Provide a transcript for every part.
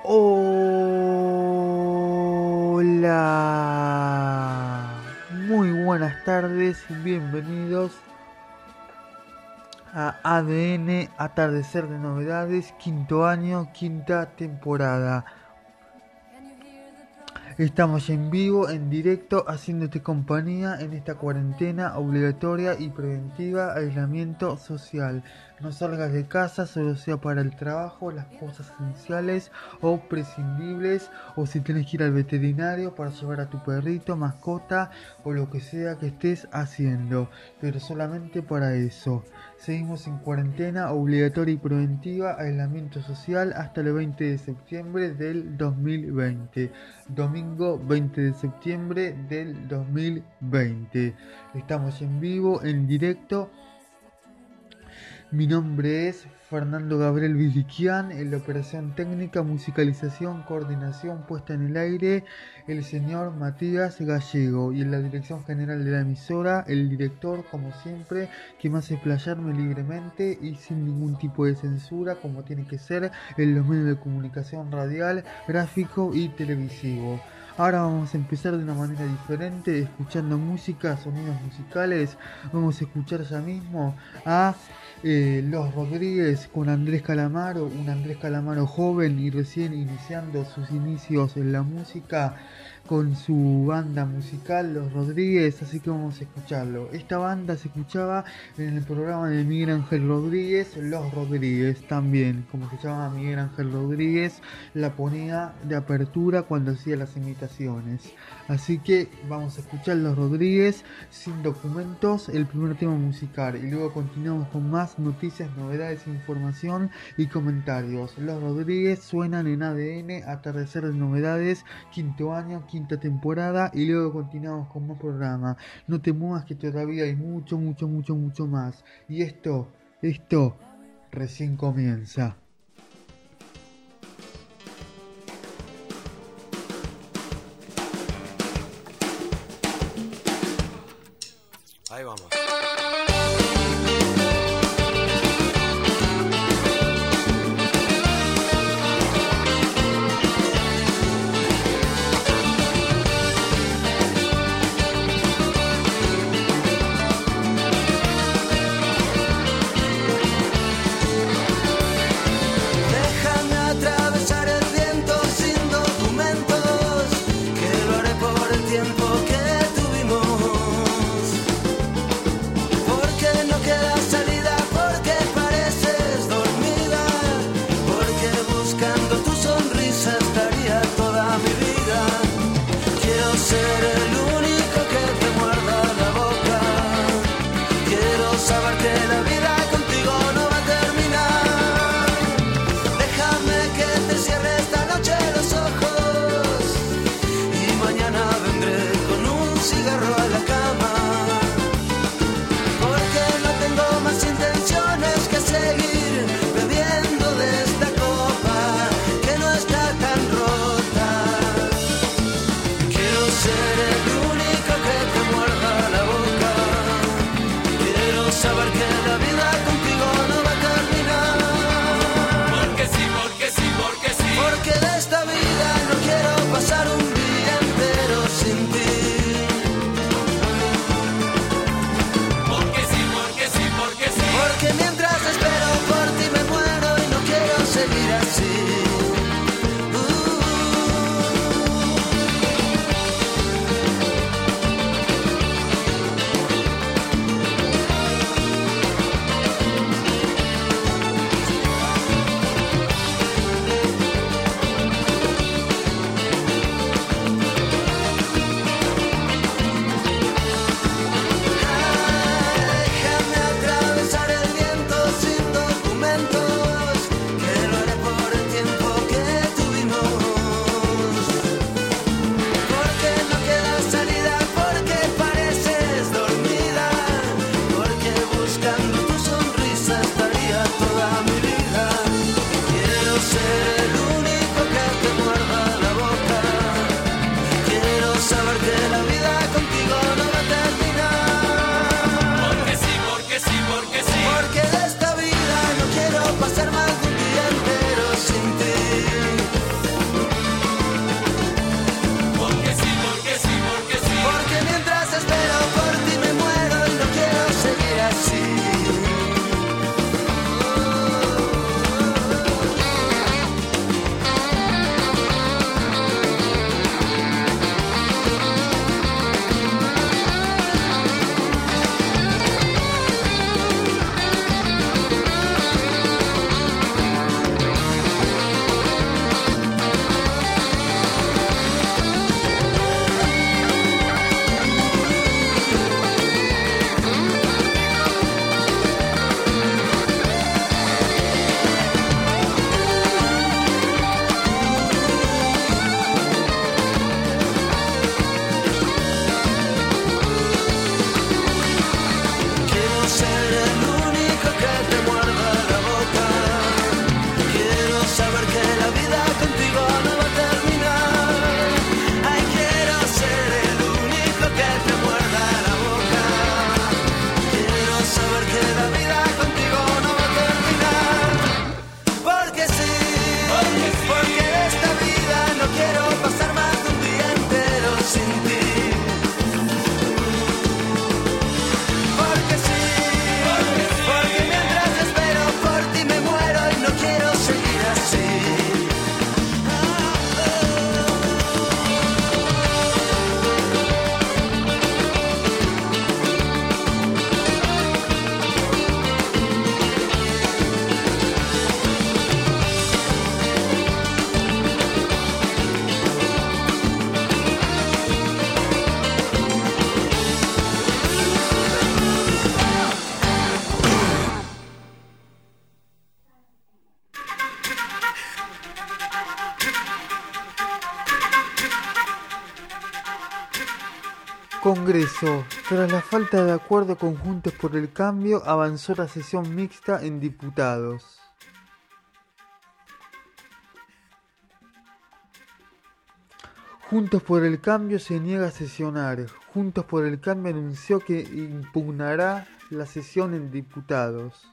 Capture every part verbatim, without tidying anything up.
Hola, muy buenas tardes, bienvenidos a A D N, Atardecer de Novedades, quinto año, quinta temporada. Estamos en vivo, en directo, haciéndote compañía en esta cuarentena obligatoria y preventiva, aislamiento social. No salgas de casa, solo sea para el trabajo, las cosas esenciales o prescindibles, o si tenés que ir al veterinario para llevar a tu perrito, mascota o lo que sea que estés haciendo, pero solamente para eso. Seguimos en cuarentena obligatoria y preventiva, aislamiento social hasta el veinte de septiembre del dos mil veinte. Domingo veinte de septiembre del dos mil veinte. Estamos en vivo, en directo. Mi nombre es Fernando Gabriel Villiquian, en la operación técnica, musicalización, coordinación, puesta en el aire, el señor Matías Gallego, y en la dirección general de la emisora, el director, como siempre, que me hace explayarme libremente y sin ningún tipo de censura, como tiene que ser en los medios de comunicación radial, gráfico y televisivo. Ahora vamos a empezar de una manera diferente, escuchando música, sonidos musicales. Vamos a escuchar ya mismo a eh, Los Rodríguez con Andrés Calamaro, un Andrés Calamaro joven y recién iniciando sus inicios en la música con su banda musical Los Rodríguez, así que vamos a escucharlo. Esta banda se escuchaba en el programa de Miguel Ángel Rodríguez, Los Rodríguez también, como se llama Miguel Ángel Rodríguez, la ponía de apertura cuando hacía las imitaciones. Así que vamos a escuchar Los Rodríguez sin documentos, el primer tema musical, y luego continuamos con más noticias, novedades, información y comentarios. Los Rodríguez suenan en A D N, Atardecer de Novedades, quinto año, quinta temporada, y luego continuamos con más programa. No te muevas que todavía hay mucho, mucho, mucho, mucho más. Y esto, esto recién comienza. Ahí vamos. Ser más de un día entero sin ti. Congreso. Tras la falta de acuerdo con Juntos por el Cambio, avanzó la sesión mixta en diputados. Juntos por el Cambio se niega a sesionar. Juntos por el Cambio anunció que impugnará la sesión en diputados.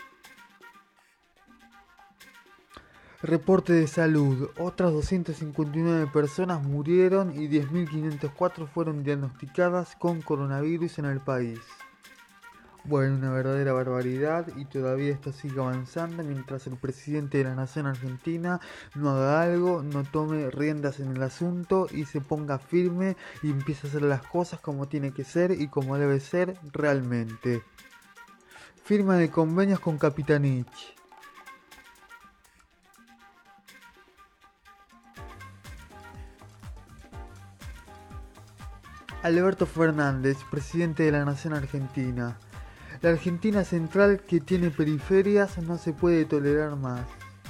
Reporte de salud. Otras doscientas cincuenta y nueve personas murieron y diez mil quinientas cuatro fueron diagnosticadas con coronavirus en el país. Bueno, una verdadera barbaridad, y todavía esto sigue avanzando mientras el presidente de la nación argentina no haga algo, no tome riendas en el asunto y se ponga firme y empiece a hacer las cosas como tiene que ser y como debe ser realmente. Firma de convenios con Capitanich. Alberto Fernández, presidente de la Nación Argentina. La Argentina central, que tiene periferias, no se puede tolerar más.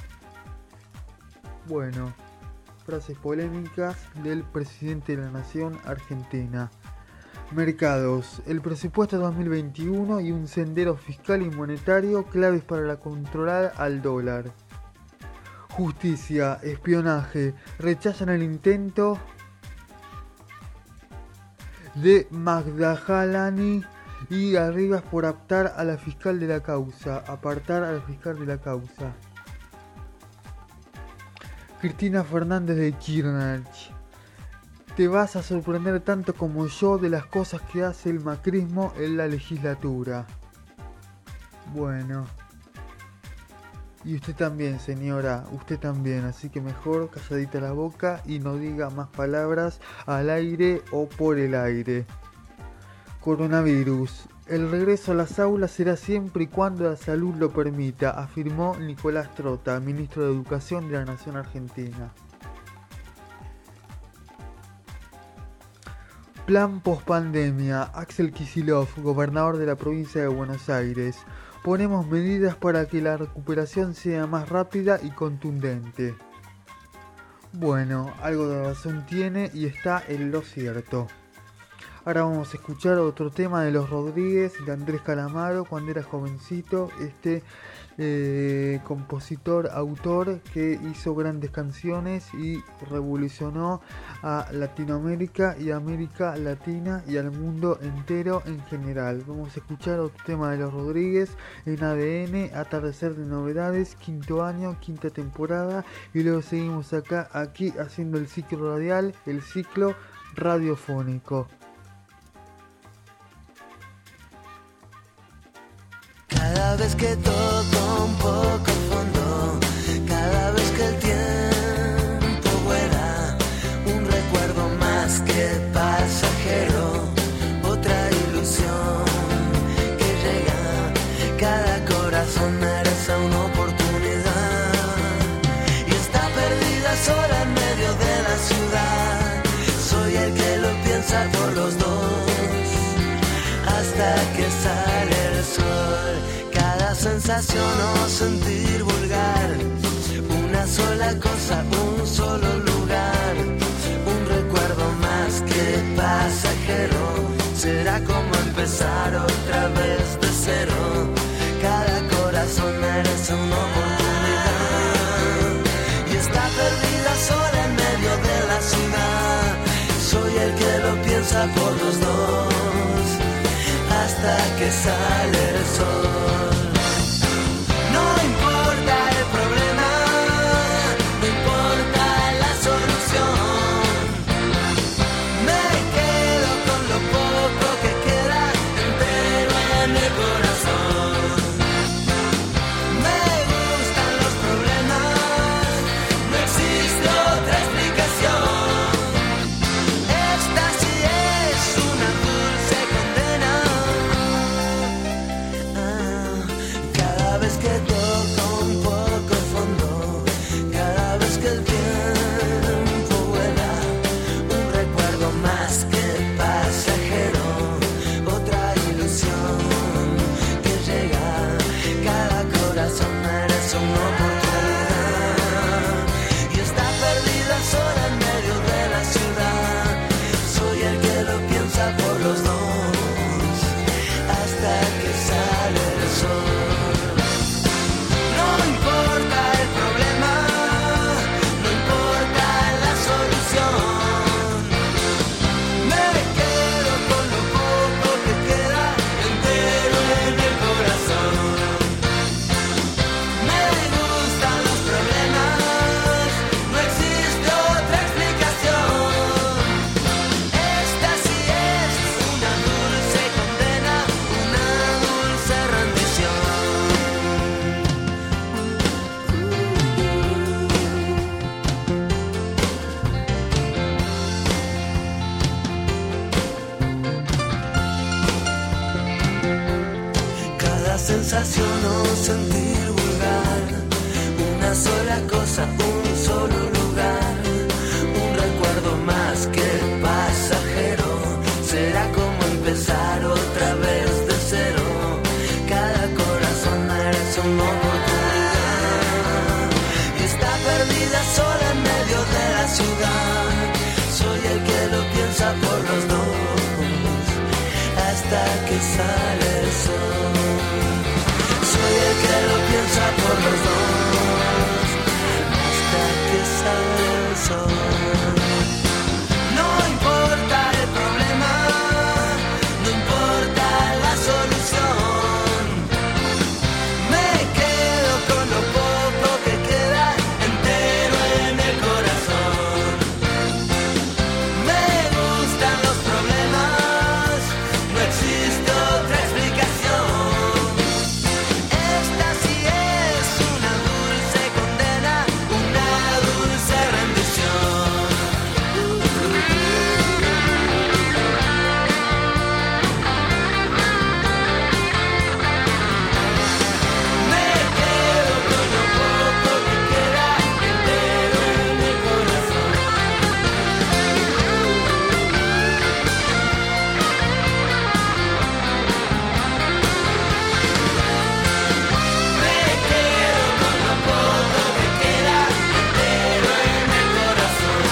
Bueno, frases polémicas del presidente de la Nación Argentina. Mercados. El presupuesto dos mil veintiuno y un sendero fiscal y monetario claves para la controlar al dólar. Justicia. Espionaje. Rechazan el intento de Magdalani y Arribas por apartar a la fiscal de la causa, apartar a la fiscal de la causa. Cristina Fernández de Kirchner. Te vas a sorprender tanto como yo de las cosas que hace el macrismo en la legislatura. Bueno. Y usted también, señora, usted también, así que mejor calladita la boca y no diga más palabras al aire o por el aire. Coronavirus. El regreso a las aulas será siempre y cuando la salud lo permita, afirmó Nicolás Trota, ministro de Educación de la Nación Argentina. Plan pospandemia. Axel Kicillof, gobernador de la provincia de Buenos Aires. Ponemos medidas para que la recuperación sea más rápida y contundente. Bueno, algo de razón tiene y está en lo cierto. Ahora vamos a escuchar otro tema de Los Rodríguez, de Andrés Calamaro, cuando era jovencito, este eh, compositor, autor que hizo grandes canciones y revolucionó a Latinoamérica y América Latina y al mundo entero en general. Vamos a escuchar otro tema de Los Rodríguez en A D N, Atardecer de Novedades, quinto año, quinta temporada, y luego seguimos acá, aquí haciendo el ciclo radial, el ciclo radiofónico. Cada vez que toco un poco fondo, cada vez que el tiempo vuela, un recuerdo más que pasajero, otra ilusión que llega, cada corazón merece una oportunidad y está perdida sola en medio de la ciudad. Soy el que lo piensa por los dos hasta que sale el sol. Cada sensación o sentir vulgar, una sola cosa, un solo lugar, un recuerdo más que pasajero. Será como empezar otra vez de cero. Cada corazón merece una oportunidad y está perdida sola en medio de la ciudad. Soy el que lo piensa por los dos hasta que sale el sol. No importa el problema, no importa la solución. Me quedo con lo poco que queda entero en el corazón. Me gustan los problemas, no existe otra explicación. Esta sí es una dulce condena. Cada vez que toco un poco fondo, cada vez que el tiempo vuela, un recuerdo más que pasajero, otra ilusión que llega, cada corazón merece una oportunidad y está perdida sola en medio de la ciudad. Soy el que lo piensa por sensación o sentir vulgar. Una sola cosa, un solo lugar. Un recuerdo más que pasajero. Será como empezar otra vez de cero. Cada corazón merece una oportunidad. Y está perdida sola en medio de la ciudad. Soy el que lo piensa por los dos, hasta que sale el sol. Soy el que lo piensa por los dos, hasta que sale el sol. No importa el problema, no importa la solución. Me quedo con lo poco que queda entero en el corazón. Me gustan los problemas, no existe otra explicación. Esta sí es una dulce condena, una dulce rendición. Me quedo con lo poco que queda entero en el corazón. Me quedo con lo poco que queda entero en el corazón.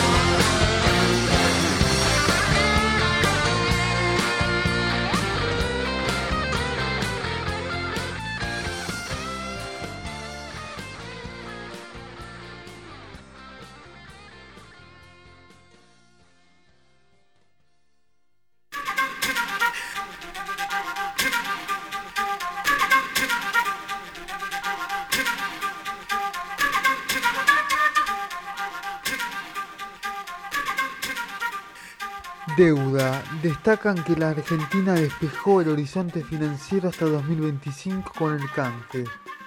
Deuda. Destacan que la Argentina despejó el horizonte financiero hasta dos mil veinticinco con el canje.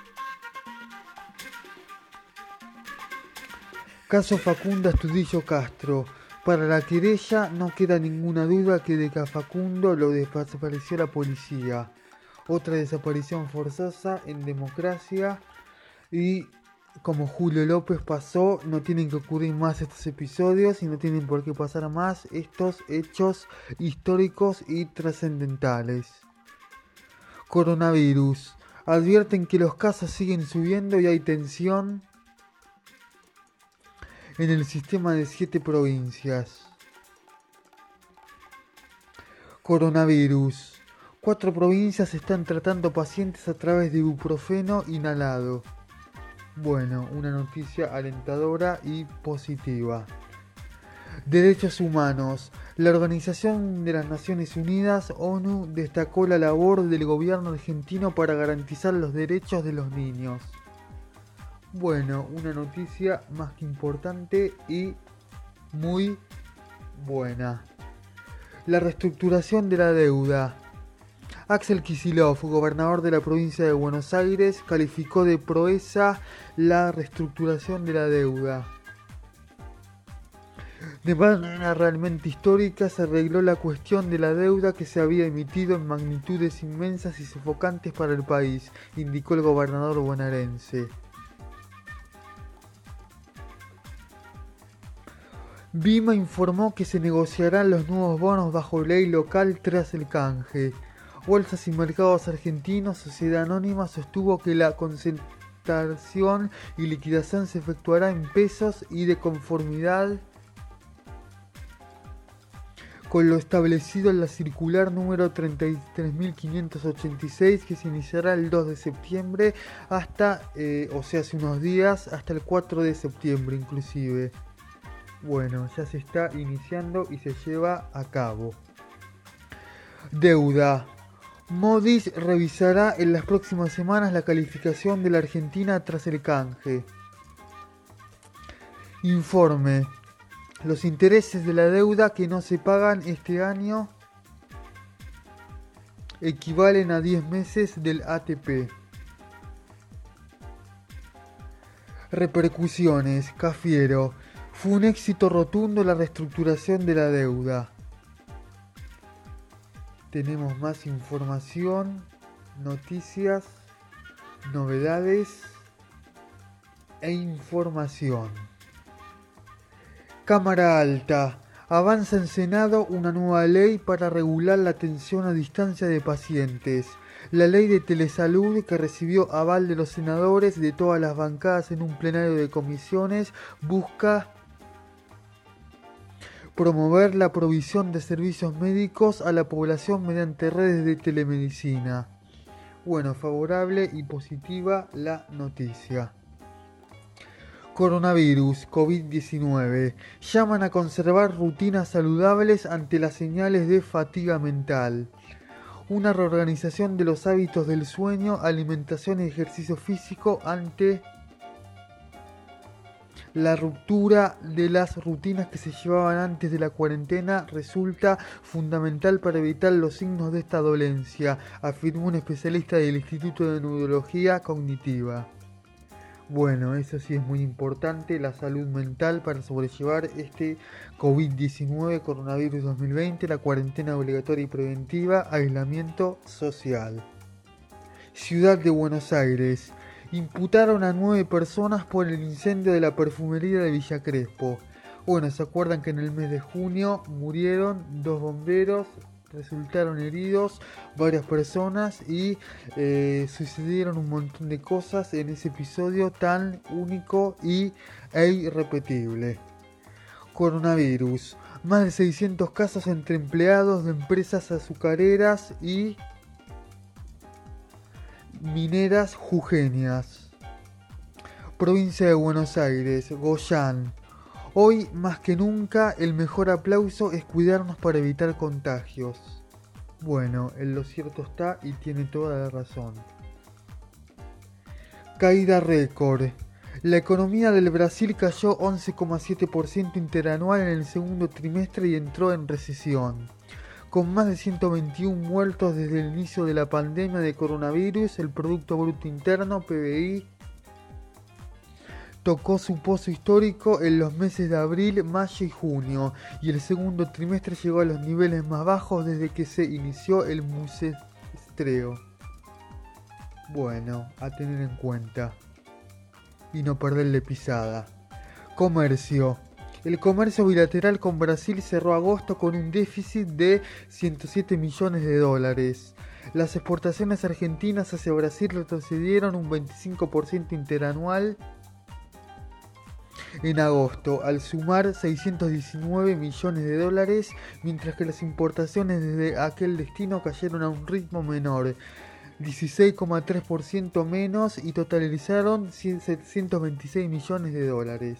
Caso Facundo Astudillo Castro. Para la querella no queda ninguna duda que de que a Facundo lo desapareció la policía. Otra desaparición forzosa en democracia y como Julio López pasó, no tienen que ocurrir más estos episodios y no tienen por qué pasar más estos hechos históricos y trascendentales. Coronavirus. Advierten que los casos siguen subiendo y hay tensión en el sistema de siete provincias. Coronavirus. Cuatro provincias están tratando pacientes a través de ibuprofeno inhalado. Bueno, una noticia alentadora y positiva. Derechos humanos. La Organización de las Naciones Unidas, ONU, destacó la labor del gobierno argentino para garantizar los derechos de los niños. Bueno, una noticia más que importante y muy buena. La reestructuración de la deuda. Axel Kicillof, gobernador de la provincia de Buenos Aires, calificó de proeza la reestructuración de la deuda. De manera realmente histórica se arregló la cuestión de la deuda que se había emitido en magnitudes inmensas y sofocantes para el país, indicó el gobernador bonaerense. Vima informó que se negociarán los nuevos bonos bajo ley local tras el canje. Bolsas y Mercados Argentinos, Sociedad Anónima, sostuvo que la concentración y liquidación se efectuará en pesos y de conformidad con lo establecido en la circular número treinta y tres mil quinientos ochenta y seis que se iniciará el dos de septiembre hasta, eh, o sea, hace unos días, hasta el cuatro de septiembre inclusive. Bueno, ya se está iniciando y se lleva a cabo. Deuda. Moody's revisará en las próximas semanas la calificación de la Argentina tras el canje. Informe. Los intereses de la deuda que no se pagan este año equivalen a diez meses del A T P. Repercusiones. Cafiero. Fue un éxito rotundo la reestructuración de la deuda. Tenemos más información, noticias. novedades e información. Cámara Alta. Avanza en Senado una nueva ley para regular la atención a distancia de pacientes. La ley de telesalud, que recibió aval de los senadores de todas las bancadas en un plenario de comisiones, busca promover la provisión de servicios médicos a la población mediante redes de telemedicina. Bueno, favorable y positiva la noticia. Coronavirus, COVID diecinueve. Llaman a conservar rutinas saludables ante las señales de fatiga mental. Una reorganización de los hábitos del sueño, alimentación y ejercicio físico ante la ruptura de las rutinas que se llevaban antes de la cuarentena resulta fundamental para evitar los signos de esta dolencia, afirmó un especialista del Instituto de Neurología Cognitiva. Bueno, eso sí es muy importante, la salud mental para sobrellevar este COVID diecinueve, coronavirus dos mil veinte, la cuarentena obligatoria y preventiva, aislamiento social. Ciudad de Buenos Aires. Imputaron a nueve personas por el incendio de la perfumería de Villa Crespo. Bueno, ¿se acuerdan que en el mes de junio murieron dos bomberos? Resultaron heridos varias personas y eh, sucedieron un montón de cosas en ese episodio tan único y, e irrepetible. Coronavirus. Más de seiscientos casos entre empleados de empresas azucareras y mineras jujeñas. Provincia de Buenos Aires. Goyán. Hoy, más que nunca, el mejor aplauso es cuidarnos para evitar contagios. Bueno, en lo cierto está y tiene toda la razón. Caída récord. La economía del Brasil cayó once coma siete por ciento interanual en el segundo trimestre y entró en recesión. Con más de ciento veintiún muertos desde el inicio de la pandemia de coronavirus, el Producto Bruto Interno, P B I, tocó su pozo histórico en los meses de abril, mayo y junio, y el segundo trimestre llegó a los niveles más bajos desde que se inició el muestreo. Bueno, a tener en cuenta y no perderle pisada. Comercio. El comercio bilateral con Brasil cerró agosto con un déficit de ciento siete millones de dólares. Las exportaciones argentinas hacia Brasil retrocedieron un veinticinco por ciento interanual en agosto, al sumar seiscientos diecinueve millones de dólares, mientras que las importaciones desde aquel destino cayeron a un ritmo menor, dieciséis coma tres por ciento menos, y totalizaron setecientos veintiséis millones de dólares.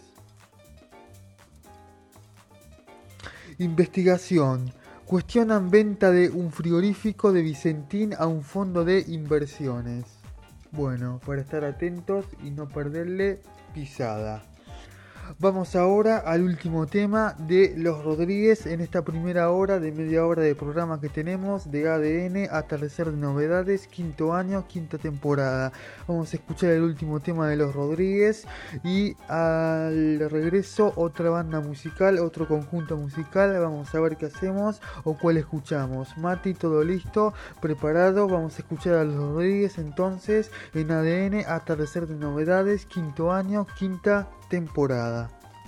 Investigación. Cuestionan venta de un frigorífico de Vicentín a un fondo de inversiones. Bueno, para estar atentos y no perderle pisada. Vamos ahora al último tema de Los Rodríguez en esta primera hora de media hora de programa que tenemos de A D N, Atardecer de Novedades, quinto año, quinta temporada. Vamos a escuchar el último tema de Los Rodríguez y al regreso otra banda musical, otro conjunto musical. Vamos a ver qué hacemos o cuál escuchamos. Mati, todo listo, preparado. Vamos a escuchar a Los Rodríguez entonces en A D N, Atardecer de Novedades, quinto año, quinta temporada.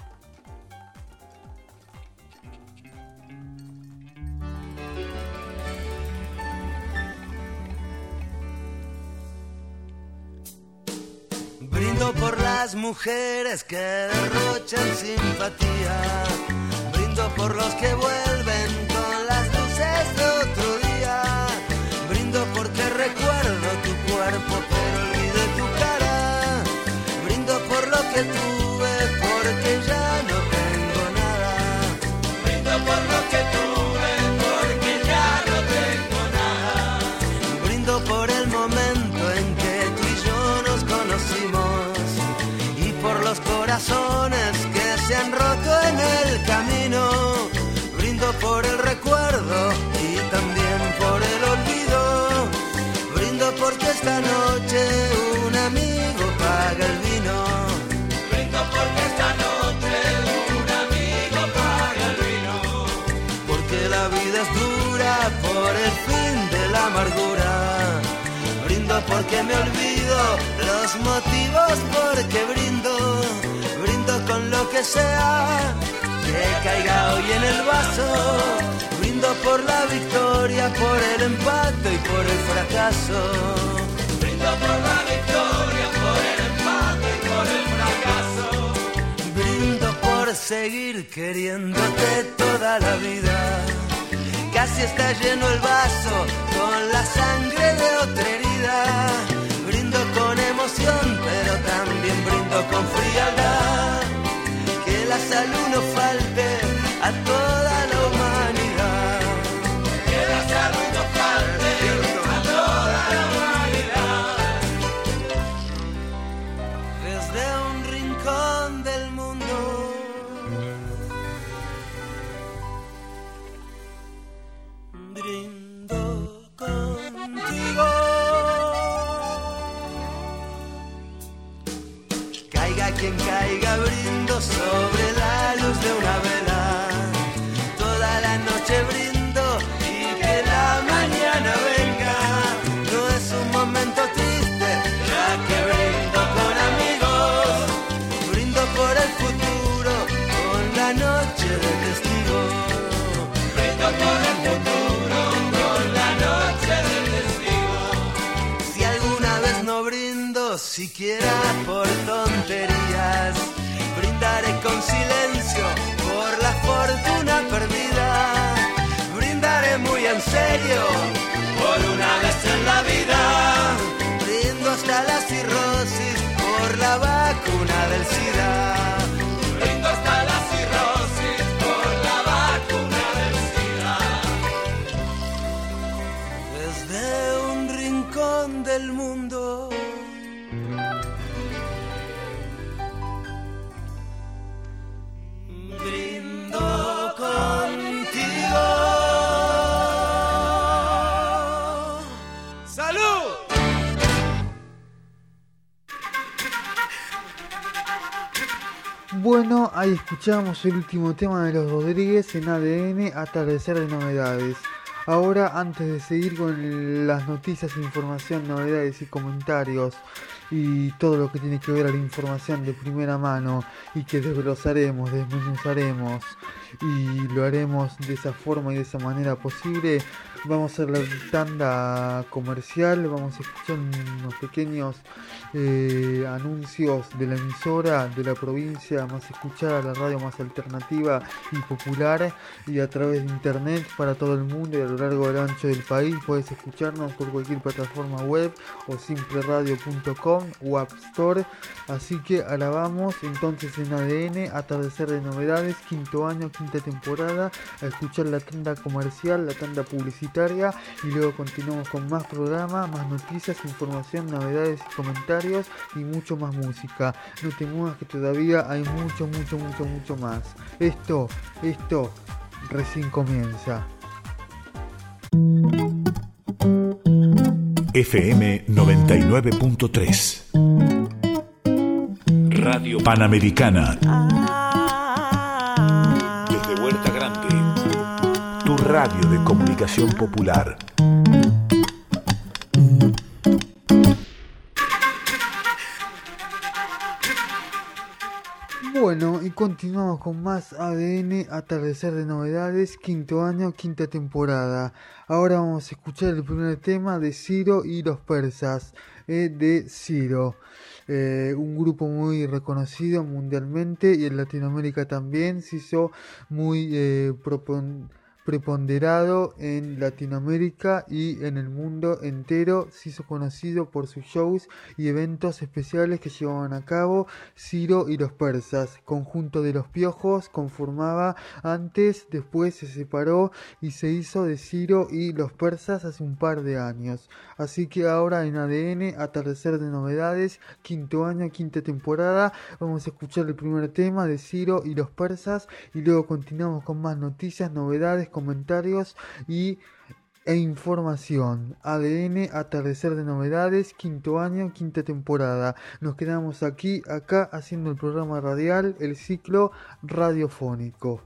Brindo por las mujeres que derrochan simpatía. Brindo por los que vuelven con las luces de otro día. Brindo porque recuerdo tu cuerpo pero olvidé tu cara. Brindo por lo que tuve porque ya no tengo nada. Brindo por lo que tuve porque ya no tengo nada. Brindo por el momento en que tú y yo nos conocimos y por los corazones que se han roto en el camino. Brindo por el recuerdo y también por el olvido. Brindo porque esta noche un amigo paga el vino. Brindo porque esta noche un amigo paga el vino. Porque la vida es dura por el fin de la amargura. Brindo porque me olvido los motivos porque brindo, brindo con lo que sea que caiga hoy en el vaso, brindo por la victoria, por el empate y por el fracaso, brindo por la victoria, por el empate y por el fracaso, brindo por seguir queriéndote toda la vida. Casi está lleno el vaso con la sangre de otra herida. Brindo con emoción, pero también brindo con frialdad. Que la salud no falte a toda la humanidad. Que la salud no falte a toda la humanidad. Desde un rincón del mundo. Brindo contigo. Caiga quien caiga, brindo sobre la luz de una vela. Toda la noche brindo y que la mañana venga. No es un momento triste, ya que brindo con amigos. Brindo por el futuro, con la noche de testigo. Brindo por el futuro. Siquiera por tonterías, brindaré con silencio por la fortuna perdida. Brindaré muy en serio por una vez en la vida. Brindo hasta la cirrosis por la vacuna del SIDA. Brindo hasta la cirrosis por la vacuna del SIDA. Desde un rincón del mundo. Brindo contigo. ¡Salud! Bueno, ahí escuchamos el último tema de Los Rodríguez en A D N, Atardecer de Novedades. Ahora, antes de seguir con las noticias, información, novedades y comentarios y todo lo que tiene que ver a la información de primera mano y que desglosaremos, desmenuzaremos y lo haremos de esa forma y de esa manera posible, vamos a la tanda comercial, vamos a escuchar unos pequeños eh, anuncios de la emisora de la provincia más escuchada, la radio más alternativa y popular, y a través de internet para todo el mundo y a lo largo del ancho del país. Puedes escucharnos por cualquier plataforma web o simple radio punto com o App Store. Así que ahora vamos entonces en A D N, Atardecer de Novedades, quinto año, quinta temporada, a escuchar la tanda comercial, la tanda publicitaria, y luego continuamos con más programa, más noticias, información, novedades y comentarios y mucho más música. No te muevas que todavía hay mucho, mucho, mucho, mucho más. Esto, esto recién comienza. F M noventa y nueve punto tres Radio Panamericana. Desde Huerta Grande, tu radio de comunicación popular. Bueno, y continuamos con más A D N, Atardecer de Novedades, quinto año, quinta temporada. Ahora vamos a escuchar el primer tema de Ciro y los Persas, eh, de Ciro. Eh, un grupo muy reconocido mundialmente y en Latinoamérica también. Se hizo muy eh, propon- preponderado en Latinoamérica y en el mundo entero. Se hizo conocido por sus shows y eventos especiales que llevaban a cabo. Ciro y los Persas, conjunto de Los Piojos, conformaba antes, después se separó y se hizo de Ciro y los Persas hace un par de años. Así que ahora en A D N, Atardecer de Novedades, quinto año, quinta temporada, vamos a escuchar el primer tema de Ciro y los Persas y luego continuamos con más noticias, novedades, comentarios y e información. A D N, Atardecer de Novedades, quinto año, quinta temporada. Nos quedamos aquí, acá, haciendo el programa radial, el ciclo radiofónico.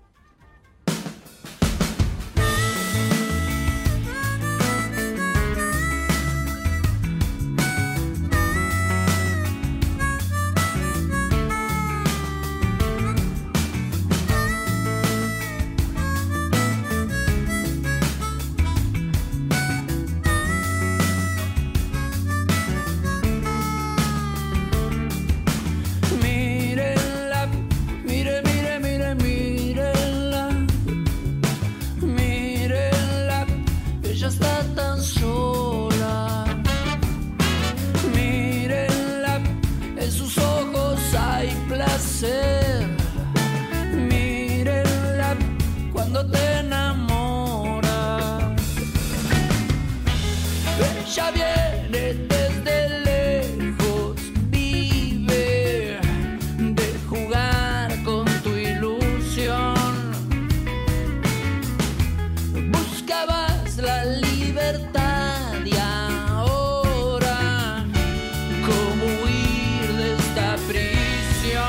Ella viene desde lejos, vive de jugar con tu ilusión. Buscabas la libertad y ahora cómo huir de esta prisión.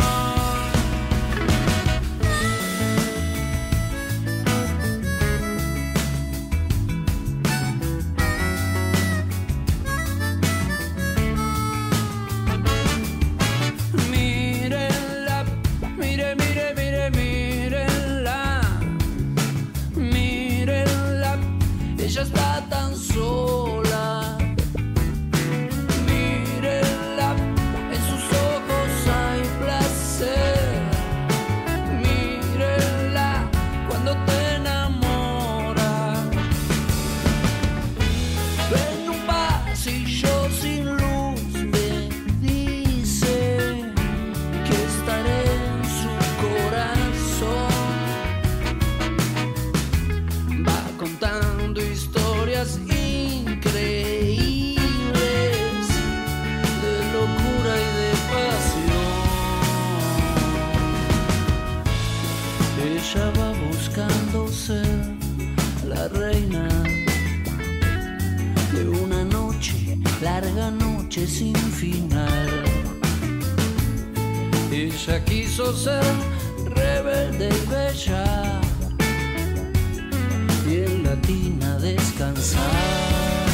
Mírenla, mire, mire, mire, mírenla, mírenla, ella está tan sola. Mírenla, en sus ojos hay placer. Mírenla cuando te enamoras. En un pasillo sin luz me dice que estaré en su corazón. Va contando historias increíbles de locura y de pasión. Ella va buscando ser la reina de una noche, larga noche sin final. Ella quiso ser rebelde y bella y en la tina descansar.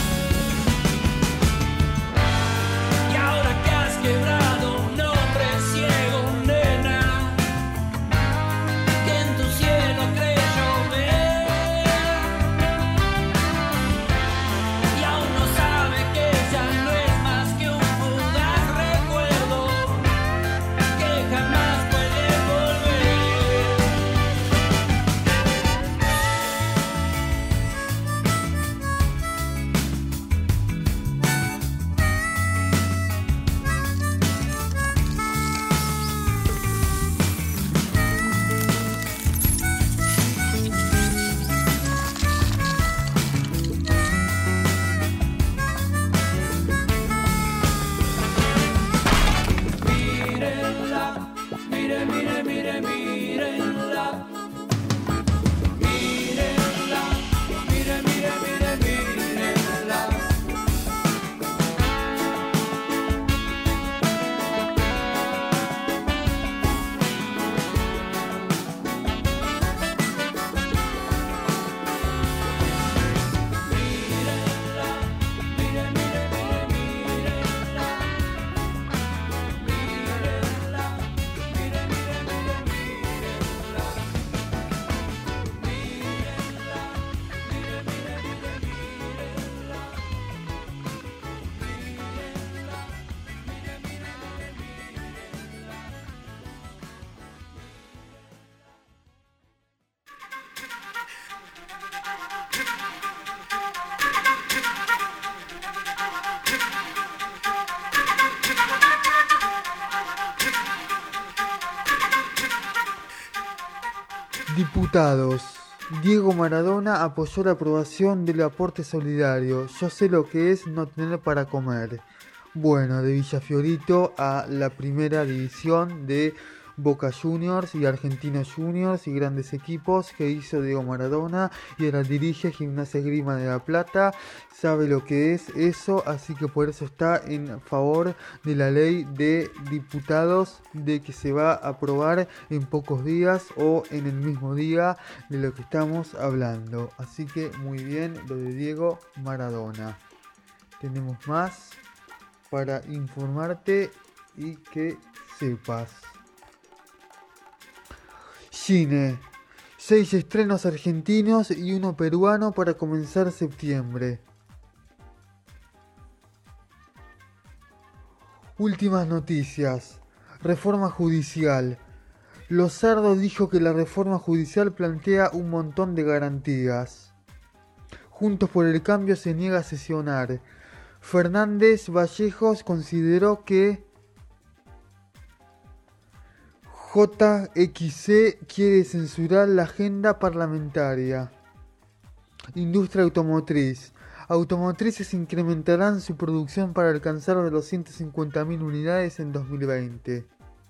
Y ahora que has quebrado un hombre ciego, nena, que en tu cielo creyó ver, y aún no sabe que ya no es más que un fugaz recuerdo que jamás puede volver. Mírenla, mire, mire, mire, mírenla. Mírenla, mire, mire, mire, mírenla. Diputados. Diego Maradona apoyó la aprobación del aporte solidario. Yo sé lo que es no tener para comer. Bueno, de Villa Fiorito a la primera división de Boca Juniors y Argentinos Juniors y grandes equipos que hizo Diego Maradona, y ahora dirige Gimnasia Esgrima de La Plata. Sabe lo que es eso, así que por eso está en favor de la ley de diputados, de que se va a aprobar en pocos días o en el mismo día de lo que estamos hablando. Así que muy bien lo de Diego Maradona. Tenemos más para informarte y que sepas. Cine. Seis estrenos argentinos y uno peruano para comenzar septiembre. Últimas noticias. Reforma judicial. Lozardo dijo que la reforma judicial plantea un montón de garantías. Juntos por el Cambio se niega a sesionar. Fernández Vallejos consideró que J X C quiere censurar la agenda parlamentaria. Industria automotriz. automotrices incrementarán su producción para alcanzar de los ciento cincuenta mil unidades en dos mil veinte.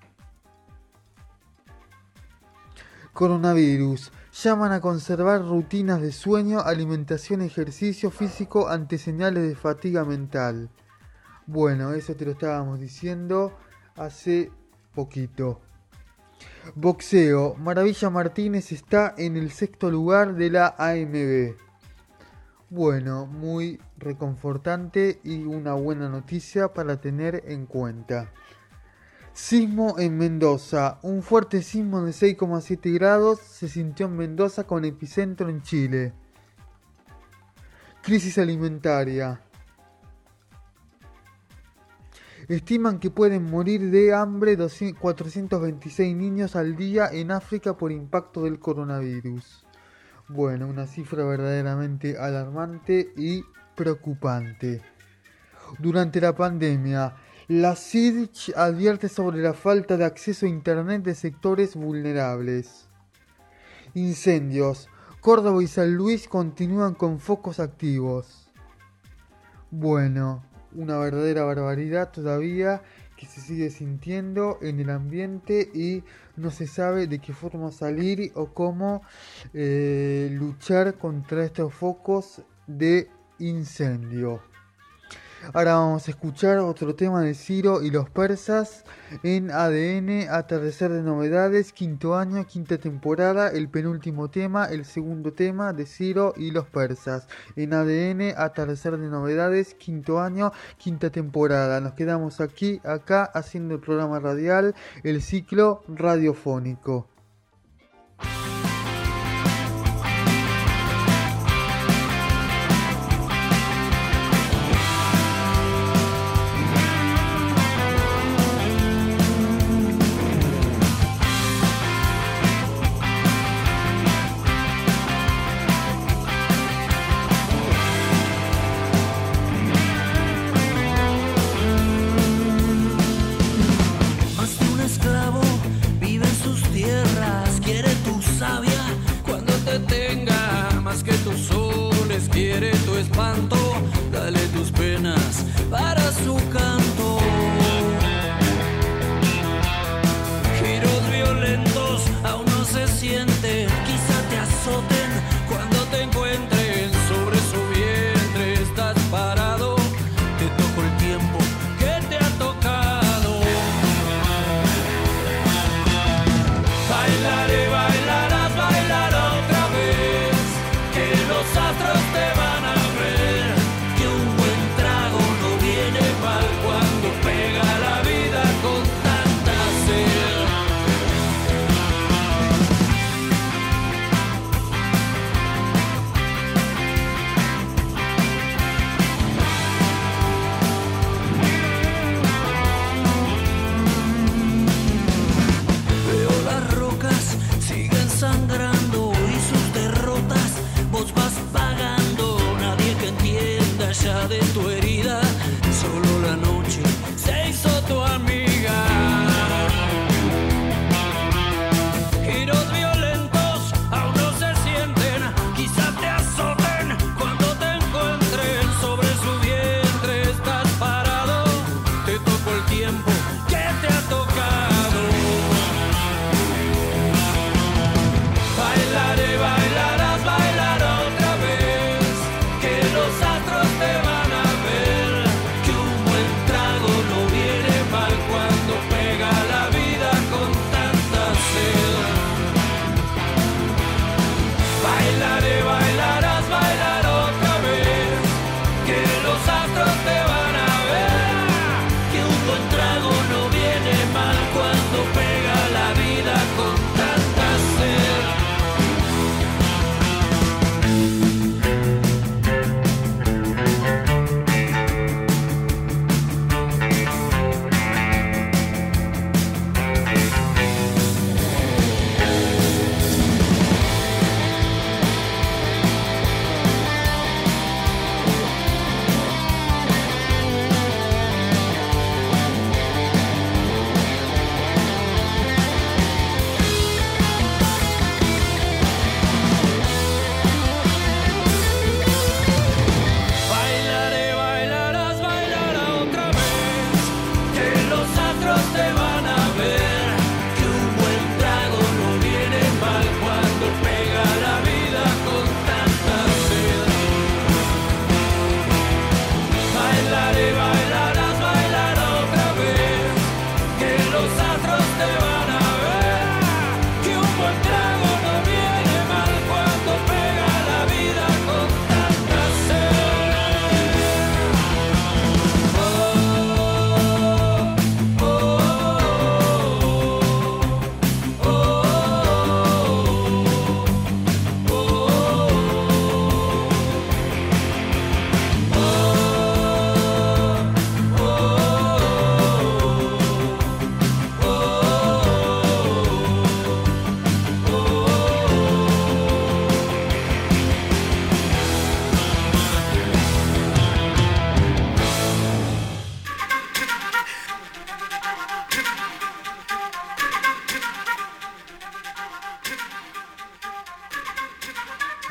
Coronavirus. Llaman a conservar rutinas de sueño, alimentación y ejercicio físico ante señales de fatiga mental. Bueno, eso te lo estábamos diciendo hace poquito. Boxeo. Maravilla Martínez está en el sexto lugar de la A M B. Bueno, muy reconfortante y una buena noticia para tener en cuenta. Sismo en Mendoza. Un fuerte sismo de seis coma siete grados se sintió en Mendoza con epicentro en Chile. Crisis alimentaria. Estiman que pueden morir de hambre cuatrocientos veintiséis niños al día en África por impacto del coronavirus. Bueno, una cifra verdaderamente alarmante y preocupante. Durante la pandemia, la C I D C H advierte sobre la falta de acceso a Internet de sectores vulnerables. Incendios. Córdoba y San Luis continúan con focos activos. Bueno, una verdadera barbaridad todavía que se sigue sintiendo en el ambiente y no se sabe de qué forma salir o cómo eh, luchar contra estos focos de incendio. Ahora vamos a escuchar otro tema de Ciro y los persas en A D N, Atardecer de Novedades, quinto año, quinta temporada, el penúltimo tema, el segundo tema de Ciro y los persas. En A D N, Atardecer de Novedades, quinto año, quinta temporada. Nos quedamos aquí, acá, haciendo el programa radial, el ciclo radiofónico. Más de un esclavo vive en sus tierras.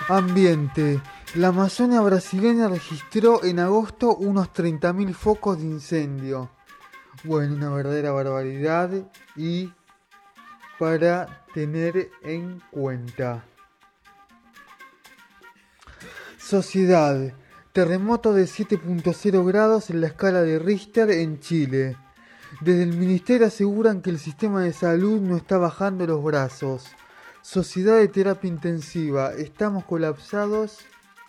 Ambiente. La Amazonia brasileña registró en agosto unos treinta mil focos de incendio. Bueno, una verdadera barbaridad y para tener en cuenta. Sociedad. Terremoto de siete punto cero grados en la escala de Richter en Chile. Desde el ministerio aseguran que el sistema de salud no está bajando los brazos. Sociedad de terapia intensiva. Estamos colapsados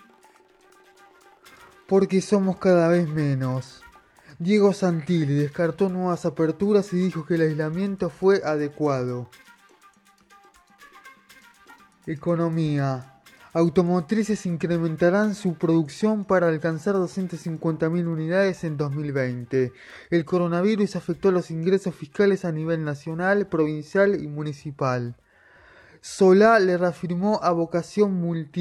porque somos cada vez menos. Diego Santilli descartó nuevas aperturas y dijo que el aislamiento fue adecuado. Economía. Automotrices incrementarán su producción para alcanzar doscientas cincuenta mil unidades en dos mil veinte. El coronavirus afectó los ingresos fiscales a nivel nacional, provincial y municipal. Solá le reafirmó a vocación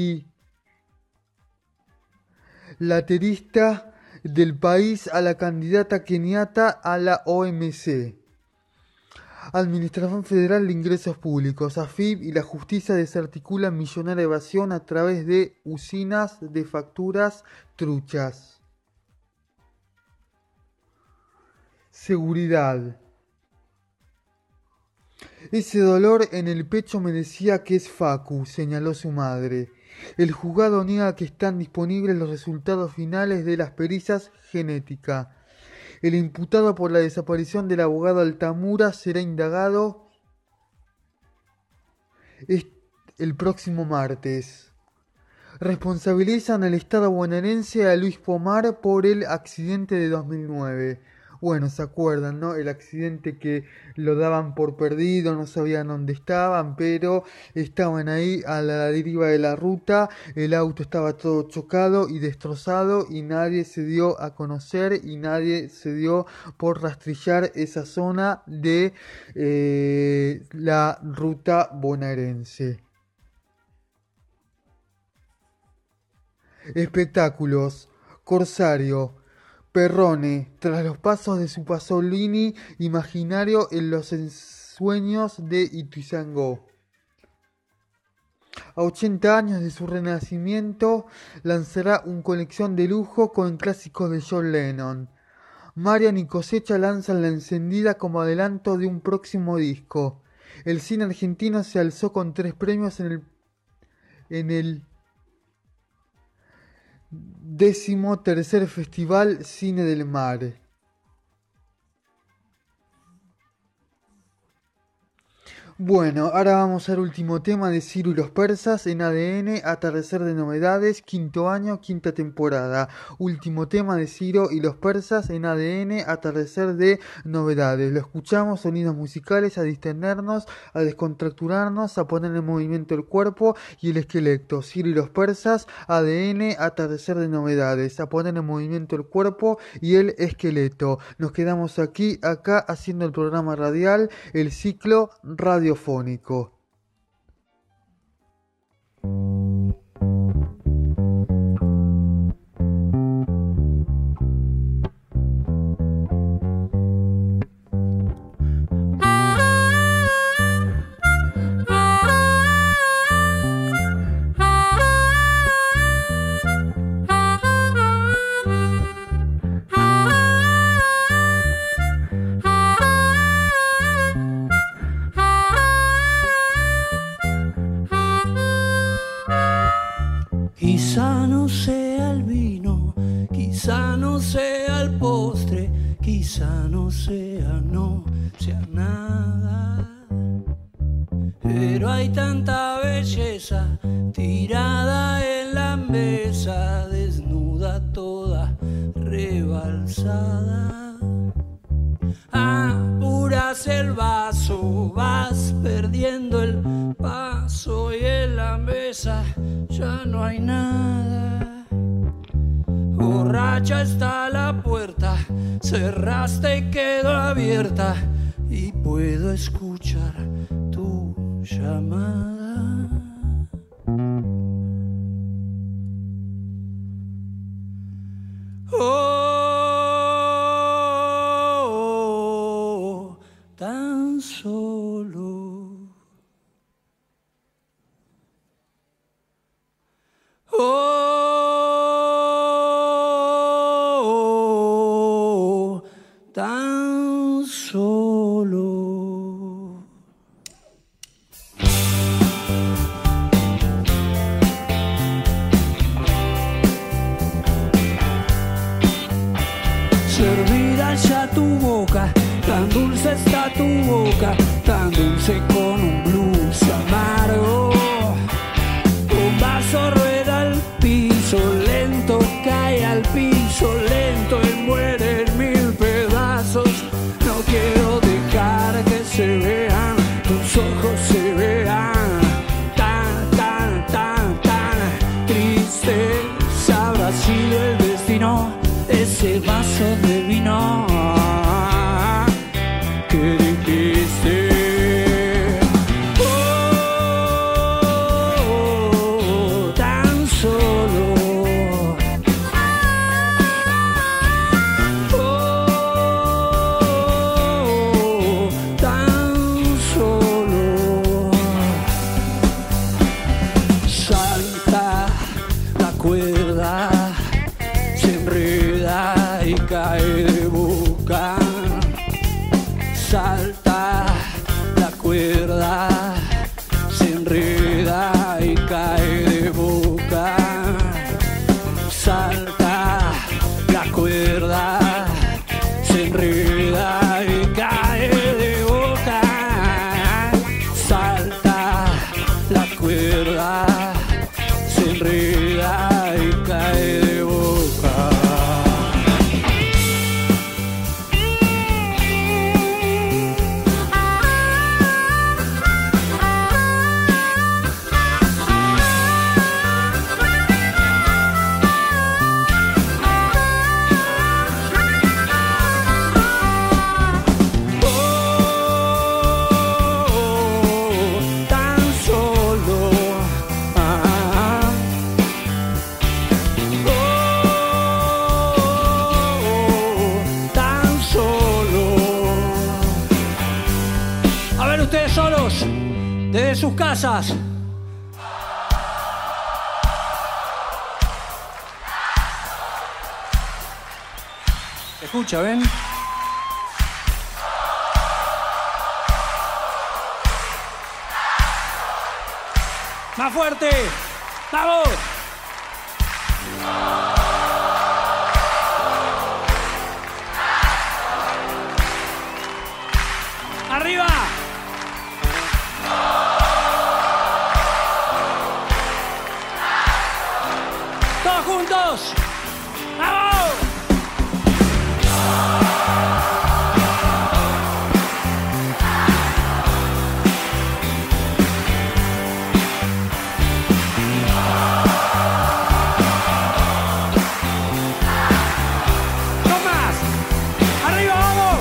multilaterista del país a la candidata keniata a la O M C. Administración Federal de Ingresos Públicos, A F I P y la justicia desarticulan millonaria evasión a través de usinas de facturas truchas. Seguridad. Ese dolor en el pecho me decía que es Facu, señaló su madre. El juzgado niega que están disponibles los resultados finales de las pericias genéticas. El imputado por la desaparición del abogado Altamura será indagado el próximo martes. Responsabilizan al Estado bonaerense a Luis Pomar por el accidente de dos mil nueve. Bueno, ¿se acuerdan, no? El accidente que lo daban por perdido, no sabían dónde estaban, pero estaban ahí a la deriva de la ruta, el auto estaba todo chocado y destrozado y nadie se dio a conocer y nadie se dio por rastrillar esa zona de eh, la ruta bonaerense. Espectáculos. Corsario. Perrone, tras los pasos de su Pasolini imaginario en los ensueños de Ituzaingó. A ochenta años de su renacimiento, lanzará una colección de lujo con clásicos de John Lennon. Marian y Cosecha lanzan La Encendida como adelanto de un próximo disco. El cine argentino se alzó con tres premios en el en el décimo tercer Festival Cine del Mar. Bueno, ahora vamos al último tema de Ciro y los persas en A D N, Atardecer de Novedades, quinto año, quinta temporada. Último tema de Ciro y los persas en A D N, Atardecer de Novedades. Lo escuchamos, sonidos musicales, a distendernos, a descontracturarnos, a poner en movimiento el cuerpo y el esqueleto. Ciro y los persas, A D N, Atardecer de Novedades, a poner en movimiento el cuerpo y el esqueleto. Nos quedamos aquí, acá, haciendo el programa radial, el ciclo radio Radiofónico. Quizá no sea el vino, quizá no sea el postre, quizá no sea, no sea nada. Pero hay tanta belleza tirada en la mesa, desnuda toda, rebalsada. Apuras el vaso, vas perdiendo el paso y en la mesa ya no hay nada. Borracha está la puerta, cerraste y quedó abierta y puedo escuchar tu llamada. Oh, tan solo solo. Servida ya tu boca, tan dulce está tu boca, tan dulce con un blues amargo. Un vaso rueda al piso, lento cae al piso, lento y muere en mil pedazos. No quiero dejar que se vean, tus ojos se vean tan, tan, tan, tan tristes. Habrá sido el destino, ese vaso de vino que dijiste. Oh, tan solo. Oh, tan solo. Salta la cuerda, se enreda y cae de boca. Salta la cuerda, se enreda y cae de boca. Salta la cuerda, se enreda y cae de boca. Salta la cuerda, se enreda y cae de boca. Desde sus casas. Escucha, ¿ven? Más fuerte. ¡Vamos! ¡Arriba! ¡Todos juntos! ¡Vamos! ¡No más! ¡Arriba, vamos!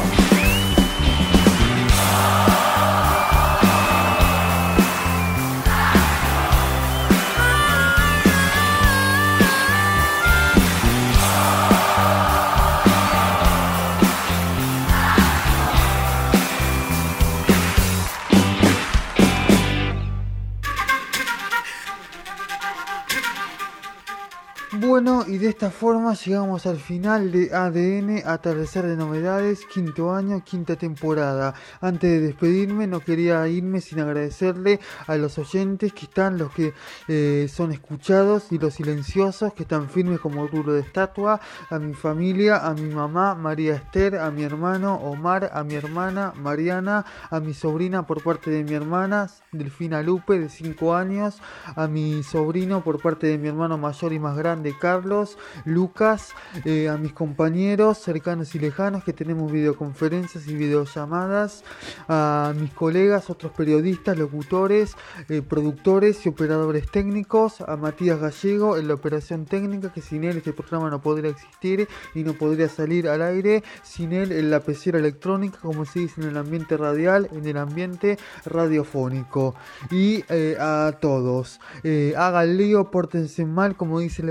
Bueno, y de esta forma llegamos al final de A D N, Atardecer de Novedades, quinto año, quinta temporada. Antes de despedirme, no quería irme sin agradecerle a los oyentes que están, los que eh, son escuchados y los silenciosos que están firmes como duro de estatua, a mi familia, a mi mamá María Esther, a mi hermano Omar, a mi hermana Mariana, a mi sobrina por parte de mi hermana Delfina Lupe de cinco años, a mi sobrino por parte de mi hermano mayor y más grande Carlos, Lucas, eh, a mis compañeros cercanos y lejanos que tenemos videoconferencias y videollamadas, a mis colegas, otros periodistas, locutores, eh, productores y operadores técnicos, a Matías Gallego en la operación técnica, que sin él este programa no podría existir y no podría salir al aire, sin él en la pecera electrónica, como se dice en el ambiente radial, en el ambiente radiofónico. Y eh, a todos, eh, hagan lío, pórtense mal, como dice el Papa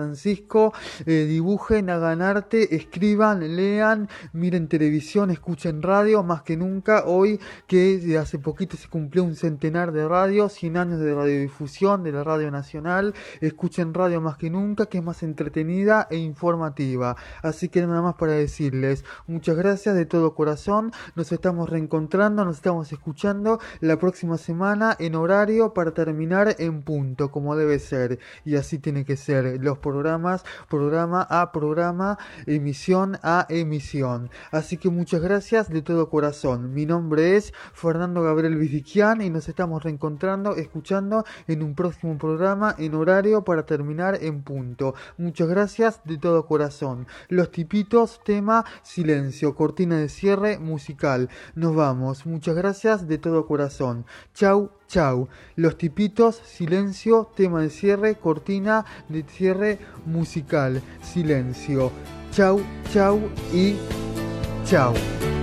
Francisco, eh, dibujen, hagan arte, escriban, lean, miren televisión, escuchen radio, más que nunca hoy que hace poquito se cumplió un centenar de radio, cien años de radiodifusión de la Radio Nacional. Escuchen radio más que nunca, que es más entretenida e informativa. Así que nada más para decirles muchas gracias de todo corazón. Nos estamos reencontrando, nos estamos escuchando la próxima semana en horario para terminar en punto, como debe ser. Y así tiene que ser los programas, programa a programa, emisión a emisión. Así que muchas gracias de todo corazón. Mi nombre es Fernando Gabriel Vidiquian y nos estamos reencontrando, escuchando en un próximo programa en horario para terminar en punto. Muchas gracias de todo corazón. Los Tipitos, tema Silencio, cortina de cierre musical. Nos vamos. Muchas gracias de todo corazón. Chau, chau. Los Tipitos, Silencio, tema de cierre, cortina de cierre musical. Silencio. Chau, chau y chau.